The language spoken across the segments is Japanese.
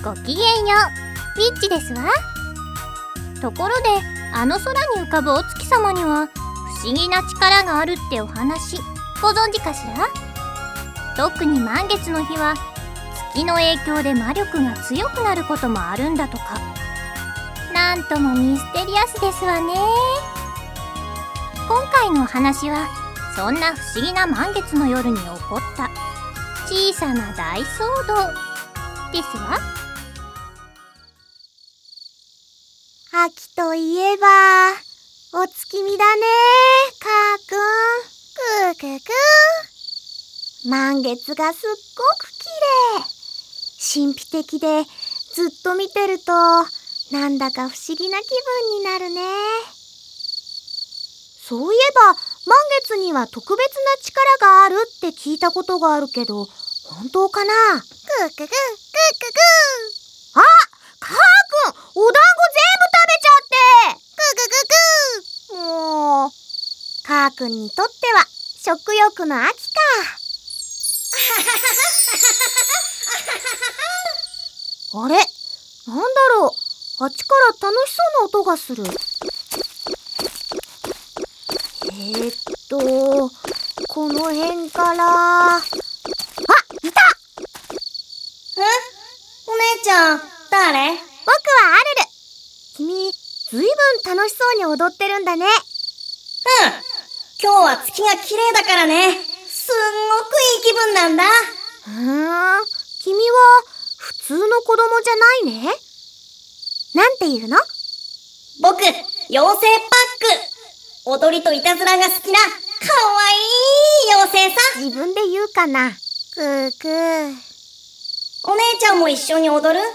ごきげんよう、ウィッチですわ。ところで、あの空に浮かぶお月様には不思議な力があるってお話、ご存知かしら？特に満月の日は月の影響で魔力が強くなることもあるんだとか。なんともミステリアスですわね。今回のお話はそんな不思議な満月の夜に起こった小さな大騒動ですわ。 秋といえばお月見だね、かーくん。くーくー。満月がすっごく綺麗。神秘的でずっと見てるとなんだか不思議な気分になるね。そういえば満月には特別な力があるって聞いたことがあるけど、本当かな？くーくーくーくーくー。あ、かーくん、お団子全部食べちゃって。くーくーくーくー。もう、かーくんにとっては食欲の秋か。あれ、なんだろう。あっちから楽しそうな音がする。この辺から。あ、いた！ お姉ちゃん、誰？ 僕はアルル。君、ずいぶん楽しそうに踊ってるんだね。 今日は月が綺麗だからね。すんごくいい気分なんだ。 君は普通の子供じゃないね。なんていうの？ 僕、妖精パック。踊りといたずらが好きな、かわいい妖精さ。 自分で言うかな。くーくー。 お姉ちゃんも一緒に踊る？ なん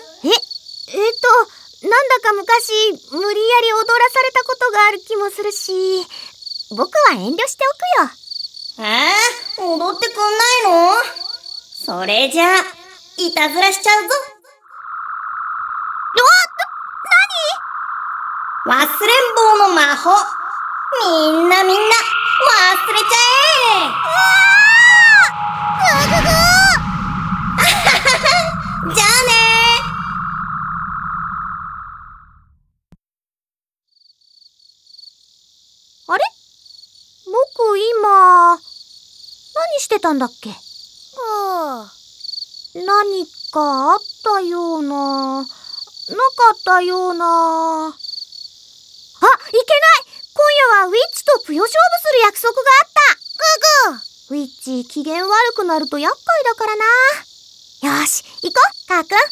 だか昔無理やり踊らされたことがある気もするし、僕は遠慮しておくよ。 踊ってくんないの？それじゃあ、いたずらしちゃうぞ。忘れん坊の魔法。みんな忘れちゃえ。じゃあね。 あれ？僕今、何してたんだっけ？何かあったような、なかったような。あ、いけない！今夜はウィッチとぷよ勝負する約束があった。ウィッチ、機嫌悪くなると厄介だからな。よし、行こう、かーくん。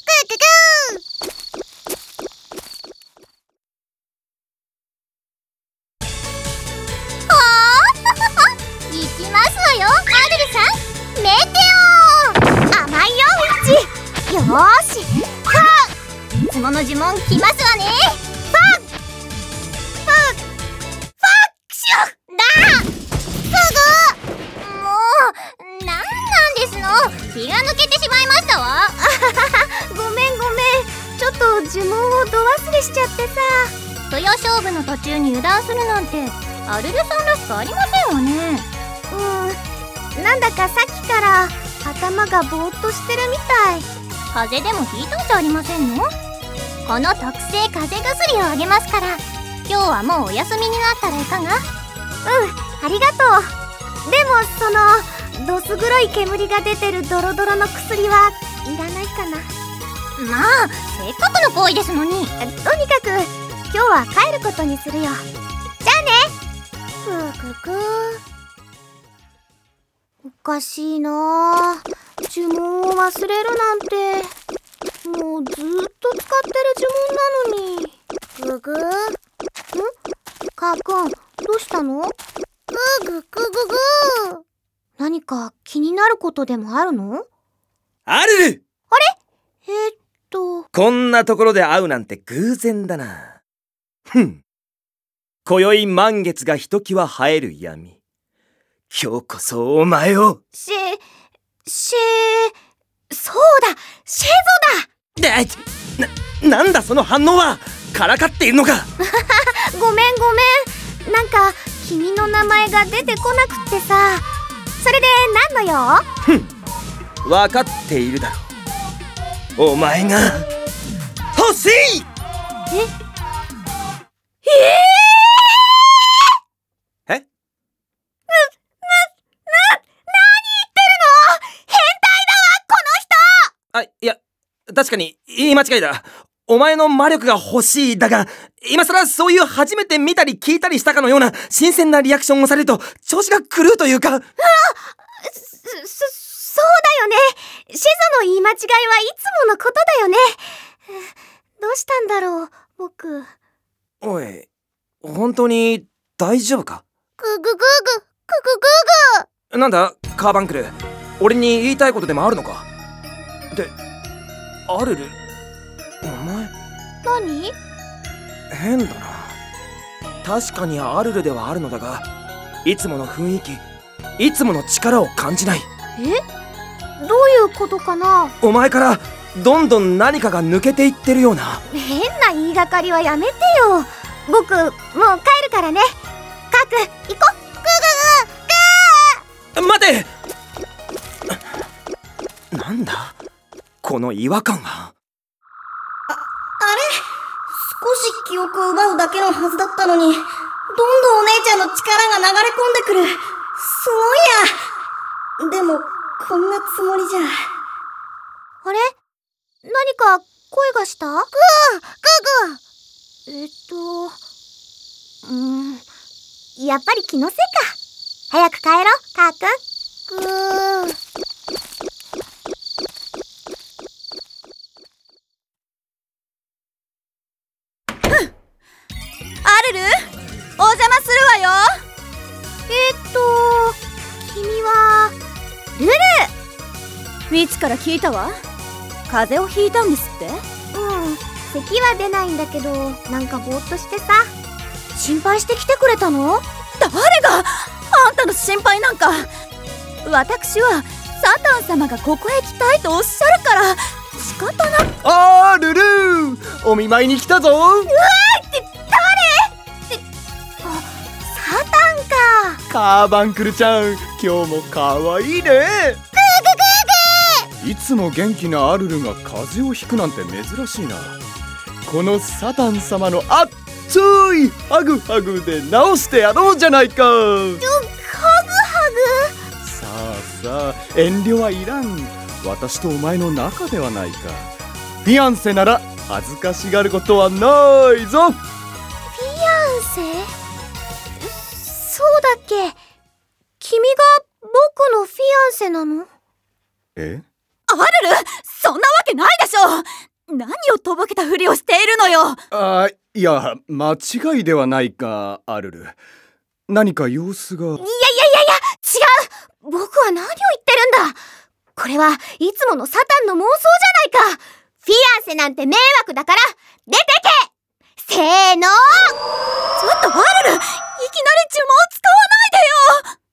行きますわよ、アルルさん。メテオ！ 甘いよ、ウィッチ。よーし、 いつもの呪文来ますわね。気が抜けてしまいましたわ。 ごめん。ちょっと呪文をど忘れしちゃってさ。 ぷよ勝負の途中に油断するなんてアルルさんらしくありませんわね。 なんだかさっきから頭がぼーっとしてるみたい。 風邪でもひいたんじゃありませんの？この特製風邪薬をあげますから、今日はもうお休みになったらいかが？ ありがとう。でもどす黒い煙が出てるドロドロの薬はいらないかな。 まあ、せっかくの行為ですのに。 とにかく今日は帰ることにするよ。じゃあね。おかしいな。呪文を忘れるなんて、もうずっと使ってる呪文なのに。かーくん、どうしたの？何か気になることでもあるの？ アルル！ あれ？ こんなところで会うなんて偶然だな。今宵満月がひときわ映える闇。今日こそお前を。 そうだ、シェゾだ！ なんだその反応は！からかっているのか？ ごめん。なんか君の名前が出てこなくってさ。それで何の用？ わかっているだろう。お前が欲しい。いや、確かに言い間違いだ。お前の魔力が欲しいだが、今更そういう初めて見たり聞いたりしたかのような新鮮なリアクションをされると調子が狂うというか。 そうだよね。シズの言い間違いはいつものことだよね。どうしたんだろう、僕。 おい、本当に大丈夫か？なんだ、カーバンクル。俺に言いたいことでもあるのか？で、アルル、お前何？ 変だな。確かにアルルではあるのだが、いつもの雰囲気、いつもの力を感じない。 どういうことかな？ お前からどんどん何かが抜けていってるような。 変な言いがかりはやめてよ。僕もう帰るからね。カー君行こう。 待て。なんだこの違和感は。 あれ、少し記憶を奪うだけのはずだったのに、どんどんお姉ちゃんの力が流れ込んでくる。すごいや。でもこんなつもりじゃ。 あれ？何か声がした？やっぱり気のせいか。早く帰ろう、カー君。 アルル、お邪魔するわよ。 君はルル。 ウィッチから聞いたわ。風邪をひいたんですって？ 咳は出ないんだけど、なんかぼーっとしてさ。心配して来てくれたの？ 誰があんたの心配なんか。私はサタン様がここへ来たいとおっしゃるから仕方なく。 ルルー、お見舞いに来たぞ。 って誰？サタンか。 カーバンクルちゃん、今日もかわいいね。いつも元気なアルルが風邪をひくなんて珍しいな。このサタン様の熱いハグハグで治してやろうじゃないか。 ハグさあさあ、遠慮はいらん。私とお前の仲ではないか。フィアンセなら恥ずかしがることはないぞ。 フィアンセ？そうだっけ？君が僕のフィアンセなの？ アルル、そんなわけないでしょ。何をとぼけたふりをしているのよ。 いや、間違いではないか、アルル。何か様子が。 違う。僕は何を言ってるんだ。これはいつものサタンの妄想じゃないか。フィアンセなんて迷惑だから出てけ。せーの。 ちょっとアルル、いきなり呪文を使わないでよ。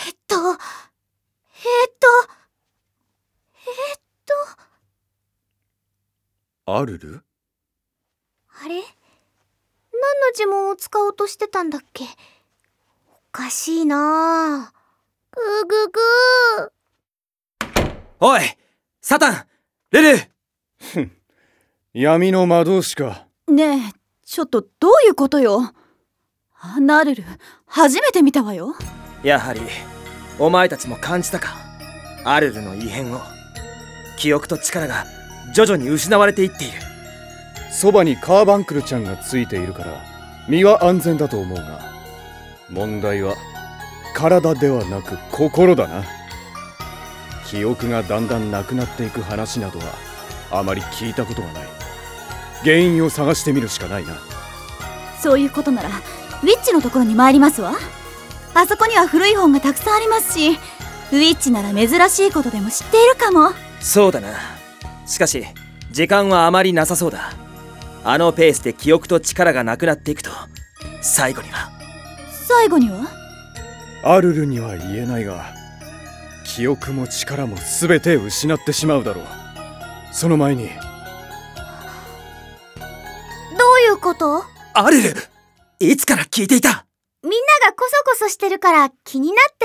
アルル？ あれ？何の呪文を使おうとしてたんだっけ？おかしいなぁ。 おい、サタン、ルル。 闇の魔導士か。 ねえ、ちょっとどういうことよ。あんなアルル、初めて見たわよ。 やはりお前たちも感じたか、アルルの異変を。記憶と力が徐々に失われていっている。 そばにカーバンクルちゃんがついているから身は安全だと思うが、問題は体ではなく心だな。記憶がだんだんなくなっていく話などはあまり聞いたことがない。原因を探してみるしかないな。 そういうことならウィッチのところに参りますわ。あそこには古い本がたくさんありますし、ウィッチなら珍しいことでも知っているかも。 そうだな。しかし時間はあまりなさそうだ。あのペースで記憶と力がなくなっていくと、最後にはアルルには言えないが、記憶も力も全て失ってしまうだろう。その前に。 どういうこと？ アルル、いつから聞いていた？ みんながコソコソしてるから気になって。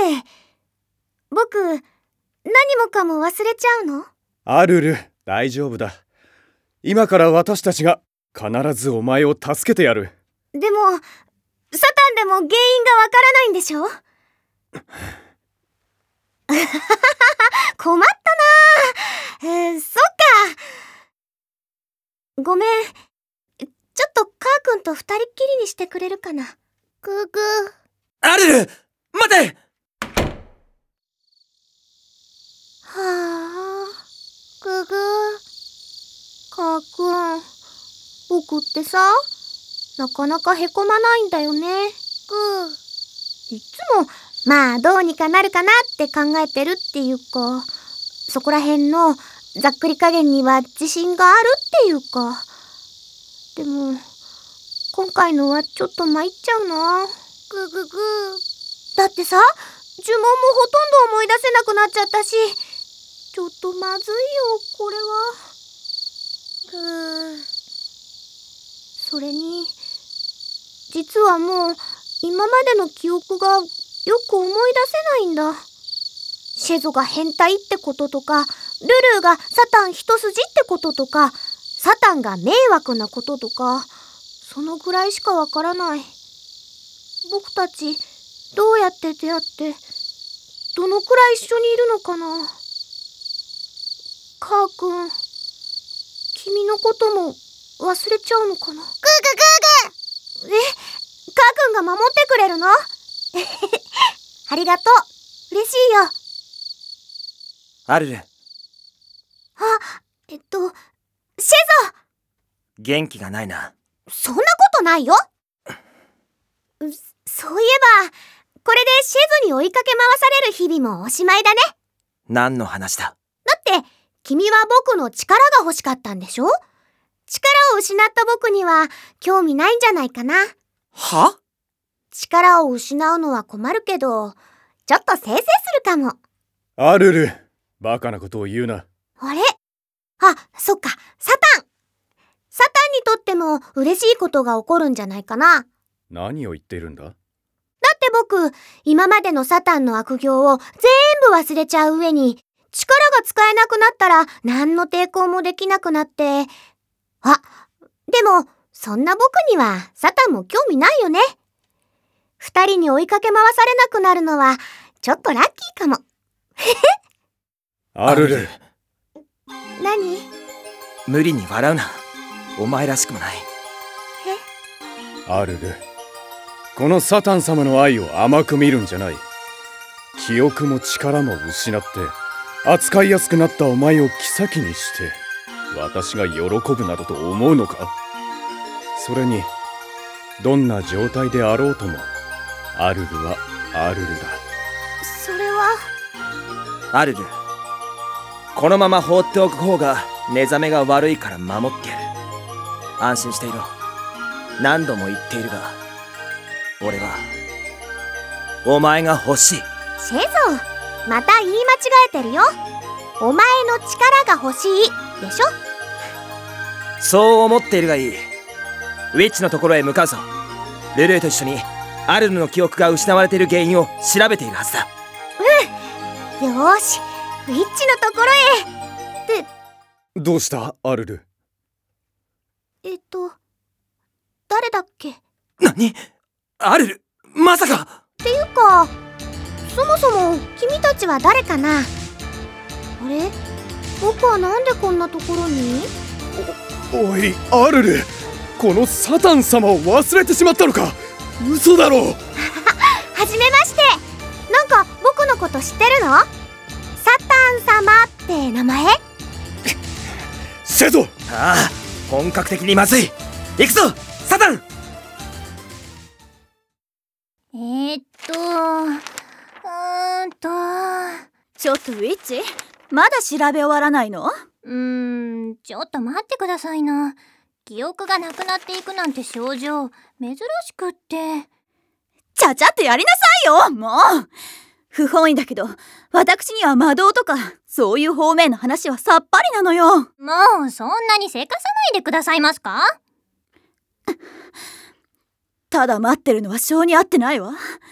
僕、何もかも忘れちゃうの？ アルル、大丈夫だ。 今から私たちが必ずお前を助けてやる。 でも、サタンでも原因がわからないんでしょ？困ったな。そっか。ごめん。ちょっとカー君と二人っきりにしてくれるかな。グーグー。 アルル、待て！ はあ、グーグー。カー君、僕ってさ、なかなかへこまないんだよね。グー。いつも、まあどうにかなるかなって考えてるっていうか、そこら辺のざっくり加減には自信があるっていうか。でも、今回のはちょっと参っちゃうな。グググ。だってさ、呪文もほとんど思い出せなくなっちゃったし、ちょっとまずいよ、これは。それに、実はもう今までの記憶がよく思い出せないんだ。シェゾが変態ってこととか、ルルーがサタン一筋ってこととか、サタンが迷惑なこととか、そのぐらいしかわからない。僕たちどうやって出会って、どのくらい一緒にいるのかな。カー君、君のことも忘れちゃうのかな。グーグーグーグー。カー君が守ってくれるの？ありがとう。嬉しいよ。 アルル、 シェゾ！ 元気がないな。 そんなことないよ。そういえば、これでシェゾに追いかけ回される日々もおしまいだね。 何の話だ？ だって、君は僕の力が欲しかったんでしょ？力を失った僕には興味ないんじゃないかな。 は？ 力を失うのは困るけど、ちょっとせいせいするかも。 アルル、バカなことを言うな。 あれ？あ、そっか、サタンにとっても嬉しいことが起こるんじゃないかな。 何を言っているんだ？ だって僕、今までのサタンの悪行を全部忘れちゃう上に、力が使えなくなったら何の抵抗もできなくなって。あ、でも、そんな僕にはサタンも興味ないよね。二人に追いかけ回されなくなるのは、ちょっとラッキーかも。 アルル。 何？ 無理に笑うな。お前らしくもない。 アルル、このサタン様の愛を甘く見るんじゃない。記憶も力も失って扱いやすくなったお前を妃にして私が喜ぶなどと思うのか。それにどんな状態であろうともアルルはアルルだ。 それは。 アルル、このまま放っておく方が寝覚めが悪いから守ってやる。安心していろ。何度も言っているが、俺はお前が欲しい。 シェゾ、また言い間違えてるよ。お前の力が欲しいでしょ。 そう思っているがいい。ウィッチのところへ向かうぞ。ルルーと一緒にアルルの記憶が失われている原因を調べているはずだ。 よーし、ウィッチのところへ。ってどうしたアルル？ 誰だっけ？ 何？アルル、まさか。 っていうか、そもそも君たちは誰かな？あれ？僕はなんでこんなところに？ おいアルル、このサタン様を忘れてしまったのか。嘘だろ。 はじめまして。なんか僕のこと知ってるの？サタン様って名前？ シェゾ。 ああ、本格的にまずい。行くぞサタン。 ちょっとウィッチ、まだ調べ終わらないの？ ちょっと待ってくださいな。記憶がなくなっていくなんて症状珍しくって。 ちゃちゃっとやりなさいよ、もう。不本意だけど、私には魔導とかそういう方面の話はさっぱりなのよ。 もうそんなにせかさないでくださいますか？ ただ待ってるのは性に合ってないわ。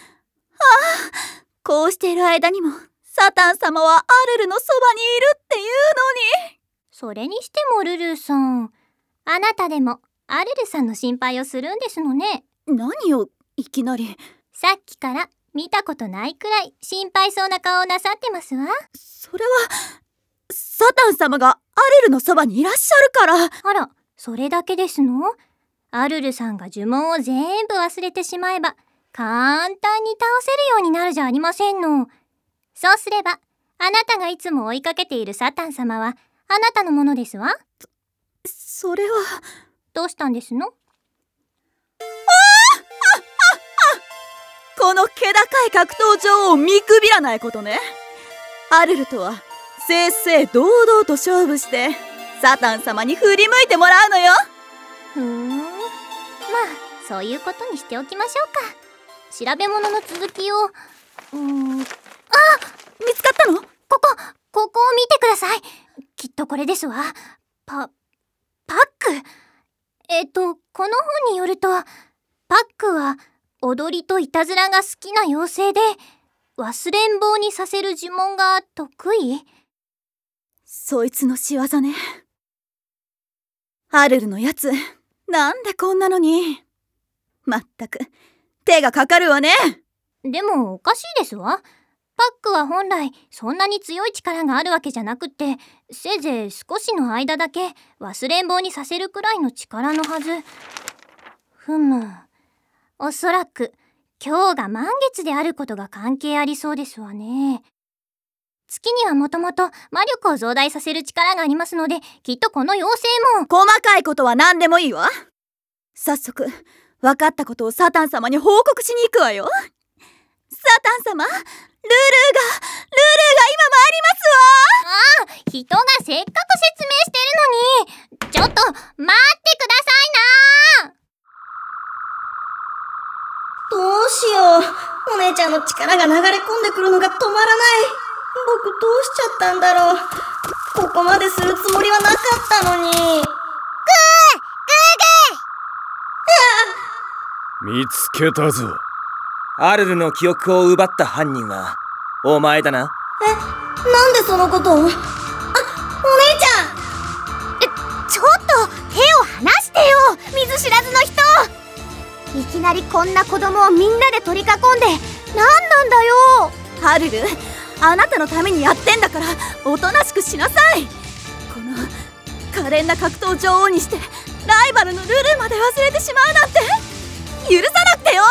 こうしている間にもサタン様はアルルのそばにいるっていうのに。 それにしてもルルーさん、 あなたでもアルルさんの心配をするんですのね。 何をいきなり。 さっきから見たことないくらい心配そうな顔をなさってますわ。 それはサタン様がアルルのそばにいらっしゃるから。 あら、それだけですの？アルルさんが呪文を全部忘れてしまえば簡単に倒せるようになるじゃありませんの。そうすればあなたがいつも追いかけているサタン様はあなたのものですわ。 それは。 どうしたんですの？ この気高い格闘場を見くびらないことね。アルルとは正々堂々と勝負してサタン様に振り向いてもらうのよ。 まあそういうことにしておきましょうか。調べ物の続きを。 見つかったの？ ここを見てください。きっとこれですわ。パック。この本によるとパックは踊りといたずらが好きな妖精で忘れん坊にさせる呪文が得意。 そいつの仕業ね。アルルのやつ、なんでこんなのに。まったく手がかかるわね。 でもおかしいですわ。パックは本来そんなに強い力があるわけじゃなくって、せいぜい少しの間だけ忘れん坊にさせるくらいの力のはず。おそらく今日が満月であることが関係ありそうですわね。月にはもともと魔力を増大させる力がありますので、きっとこの妖精も。 細かいことは何でもいいわ。早速分かったことをサタン様に報告しに行くわよ。サタン様、ルールが今参りますわ。 人がせっかく説明してるのに、ちょっと待ってくださいな。 どうしよう。お姉ちゃんの力が流れ込んでくるのが止まらない。僕どうしちゃったんだろう。ここまでするつもりはなかったのに。 見つけたぞ。 アルルの記憶を奪った犯人はお前だな。 なんでそのことを。お姉ちゃん。 ちょっと手を離してよ、見ず知らずの人。いきなりこんな子供をみんなで取り囲んで何なんだよ。 アルル、あなたのためにやってんだからおとなしくしなさい。この可憐な格闘女王にしてライバルのルルまで忘れてしまうなんて許さなくてよ。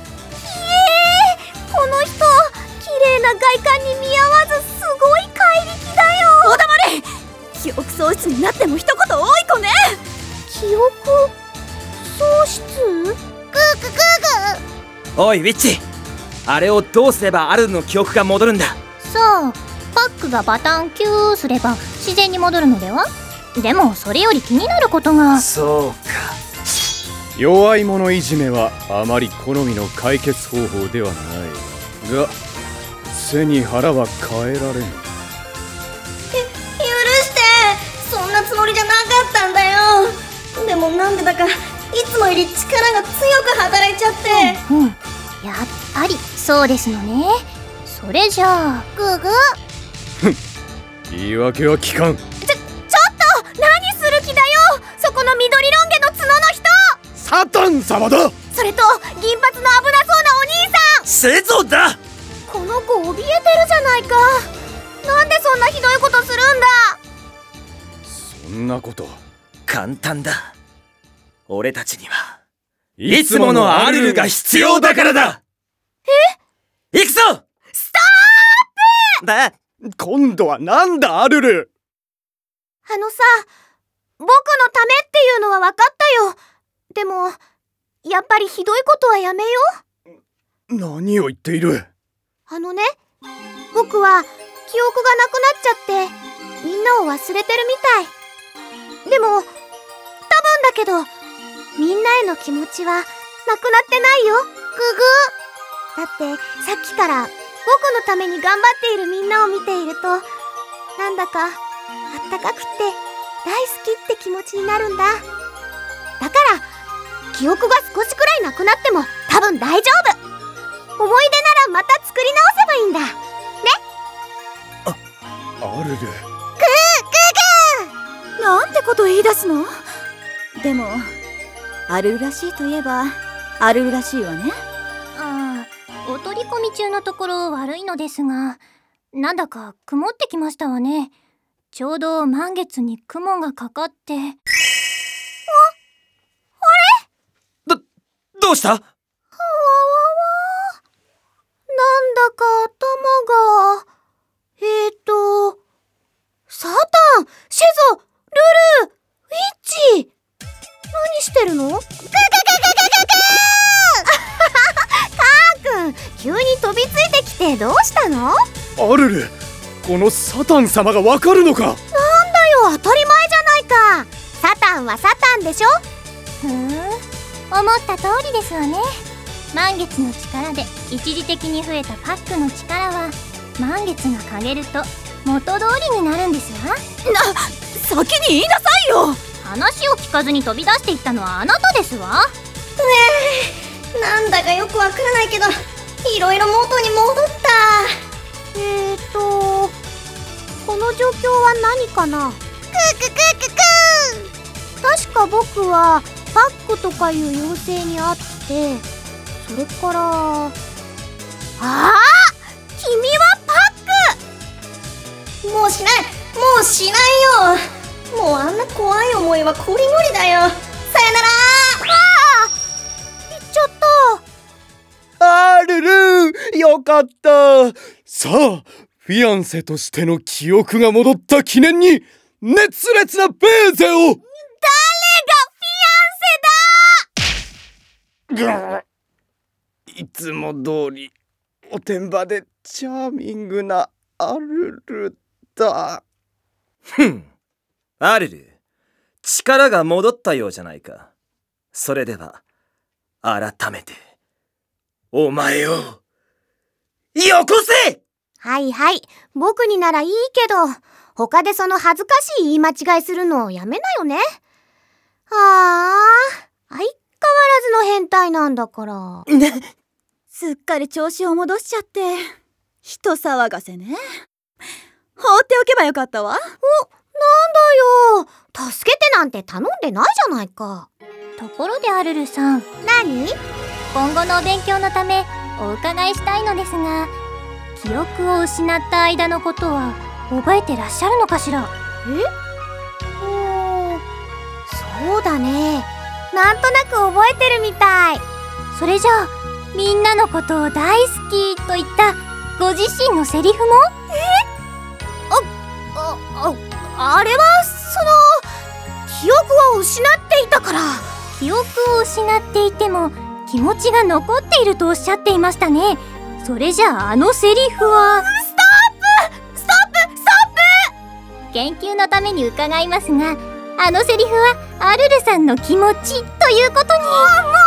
この人、綺麗な外観に見合わずすごい怪力だよ。 お黙れ。記憶喪失になっても一言多い子ね。 記憶喪失？グーグおいウィッチ、あれをどうすればアルルの記憶が戻るんだ。 さあ、パックがバタンキューすれば自然に戻るのでは？でもそれより気になることが。 そうか。 弱い者いじめはあまり好みの解決方法ではないが、背に腹は変えられぬ。 許して。そんなつもりじゃなかったんだよ。でもなんでだかいつもより力が強く働いちゃって。 やっぱりそうですのね。それじゃあ言い訳は聞かん。 ちょっと何する気だよ、そこの緑ロン毛の角の人。 サタン様だ。 それと銀髪の危なそうなお兄さん。 セゾだ。 この子怯えてるじゃないか。なんでそんなひどいことするんだ。 そんなこと簡単だ。俺たちにはいつものアルルが必要だからだ。行くぞ。 ストーだ。 今度はなんだアルル。 さ、僕のためっていうのは分かったよ。でもやっぱりひどいことはやめよう。 何を言っている。 僕は記憶がなくなっちゃってみんなを忘れてるみたい。でも多分だけどみんなへの気持ちはなくなってないよ。だってさっきから僕のために頑張っているみんなを見ていると、なんだかあったかくって大好きって気持ちになるんだ。だから記憶が少しくらいなくなっても多分大丈夫。思い出ならまた作り直せばいいんだね。 アルル。 なんてこと言い出すの。 でもアルルらしいといえばアルルらしいわね。 ああ、お取り込み中のところ悪いのですが、なんだか曇ってきましたわね。ちょうど満月に雲がかかって。 どうした？ なんだか頭が。サタン、シェゾ、ルル、ウィッチ。何してるの？カー君、急に飛びついてきてどうしたの？ アルル、このサタン様がわかるのか？ なんだよ、当たり前じゃないか。サタンはサタンでしょ？ 思った通りですわね。満月の力で一時的に増えたパックの力は満月が陰ると元通りになるんですわ。 先に言いなさいよ。 話を聞かずに飛び出していったのはあなたですわ。 なんだかよくわからないけど、いろいろ元に戻った。 この状況は何かな？確か僕はパックとかいう妖精に会って、それから君はパック。 もうしないよ。もうあんな怖い思いはこりごりだよ。さよなら。 行っちゃった。 アルル、よかった。さあ、フィアンセとしての記憶が戻った記念に熱烈なベーゼを。いつも通りおてんばでチャーミングなアルルだ。 アルル、力が戻ったようじゃないか。それでは改めてお前をよこせ。 はいはい、僕にならいいけど、他でその恥ずかしい言い間違いするのをやめなよね。相変わらずの変態なんだから。 すっかり調子を戻しちゃって人騒がせね。放っておけばよかったわ。 なんだよ、助けてなんて頼んでないじゃないか。 ところでアルルさん、 何？ 今後のお勉強のためお伺いしたいのですが、記憶を失った間のことは覚えてらっしゃるのかしら？ そうだね、なんとなく覚えてるみたい。 それじゃあみんなのことを大好きと言ったご自身のセリフも？ あれは記憶を失っていたから。 記憶を失っていても気持ちが残っているとおっしゃっていましたね。それじゃあセリフは？ ストップ研究のために伺いますが、セリフはアルルさんの気持ちということに。